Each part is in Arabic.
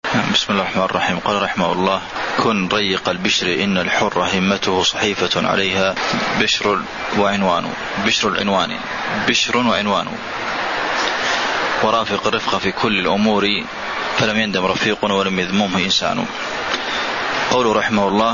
بسم الله الرحمن الرحيم. قال رحمه الله: كن ريق البشر إن الحر همته صحيفة عليها بشر وعنوان ورافق الرفق في كل الأمور فلم يندم رفيق ولم يذممه إنسان. قول رحمه الله: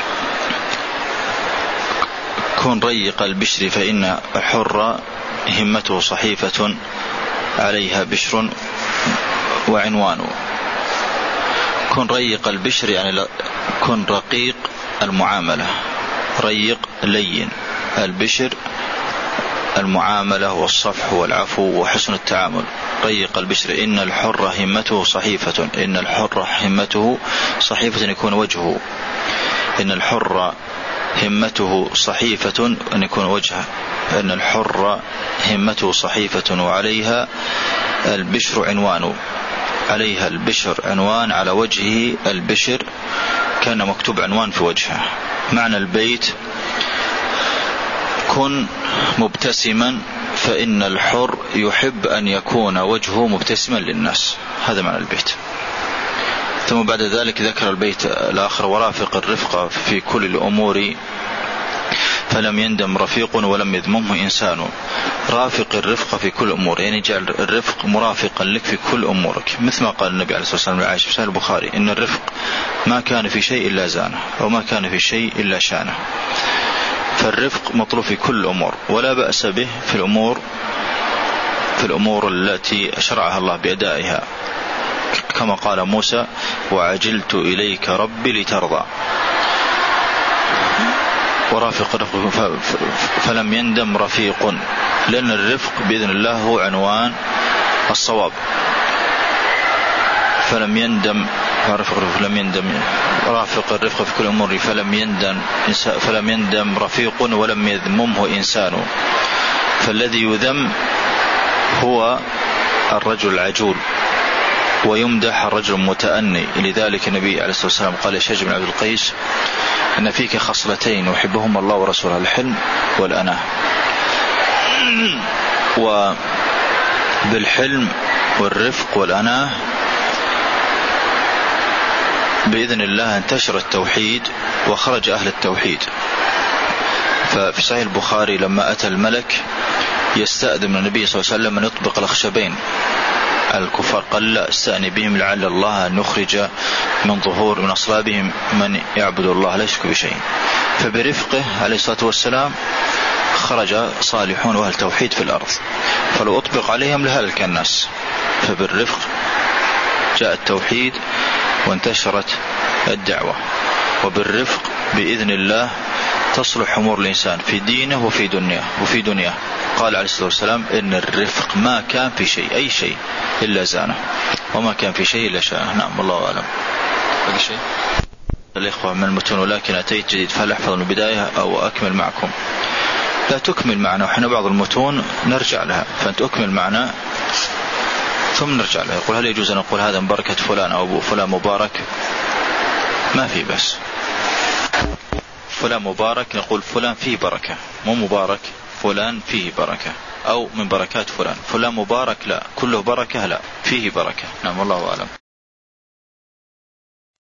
كن ريق البشر فإن الحر همته صحيفة عليها بشر وعنوان. كن ريق البشر يعني كن رقيق المعاملة، ريق لين، البشر المعاملة والصفح والعفو وحسن التعامل. ريق البشر إن الحر همته صحيفة، إن الحر همته صحيفة يكون وجهه، إن الحر همته صحيفة أن يكون وجهه، إن الحر همته صحيفة وعليها البشر عنوان، عليها البشر عنوان، على وجهه البشر كان مكتوب عنوان في وجهه. معنى البيت: كن مبتسما فإن الحر يحب أن يكون وجهه مبتسما للناس. هذا معنى البيت. ثم بعد ذلك ذكر البيت الآخر: ورافق الرفق في كل الأمور فلم يندم رفيق ولم يذممه إنسان. رافق الرفق في كل أمور يعني جعل الرفق مرافقا لك في كل أمورك، مثل ما قال النبي عليه الصلاة والسلام لعائشة في صحيح البخاري: إن الرفق ما كان في شيء إلا زانه وما كان في شيء إلا شانه. فالرفق مطلوب في كل الأمور، ولا بأس به في الأمور التي شرعها الله بأدائها، كما قال موسى: وعجلت إليك ربي لترضى. ورافق الرفق فلم يندم رفيق، لأن الرفق بإذن الله هو عنوان الصواب. فلم يندم رافق الرفق في كل أمور فلم يندم رفيق ولم يذممه إنسان. فالذي يذم هو الرجل العجول، ويمدح الرجل المتأني. لذلك النبي عليه الصلاة والسلام قال لشجع بن عبد القيس: إن فيك خصلتين يحبهما الله ورسوله، الحلم والأناه. وبالحلم والرفق والأناه بإذن الله انتشر التوحيد وخرج أهل التوحيد. ففي صحيح البخاري لما أتى الملك يستأذن النبي صلى الله عليه وسلم أن يطبق الأخشبين الكفار، قال: لا، استأني بهم لعل الله أن يخرج من أصلابهم من يعبد الله لا يشرك بشيء. فبرفقه عليه الصلاة والسلام خرج صالحون وأهل توحيد في الأرض، فلو أطبق عليهم لهلك الناس. فبالرفق جاء التوحيد وانتشرت الدعوة، وبالرفق بإذن الله تصلح أمور الإنسان في دينه وفي دنياه. قال عليه الصلاة والسلام: إن الرفق ما كان في شيء، أي شيء، إلا زانه، وما كان في شيء إلا شانه. نعم، والله أعلم. هذا شيء الإخوة من المتون، ولكن أتيت جديد فهل أحفظ من البداية أو أكمل معكم؟ لا، تكمل معنا، وحنا بعض المتون نرجع لها، فأنت أكمل معنا ثم نرجع لها. يقول: هل يجوز أن نقول هذا بركة فلان أو أبو فلان مبارك؟ ما في بس فلان مبارك، نقول فلان فيه بركة، مو مبارك فلان فيه بركة أو من بركات فلان. فلان مبارك لا، كله بركة لا، فيه بركة. نعم، والله أعلم.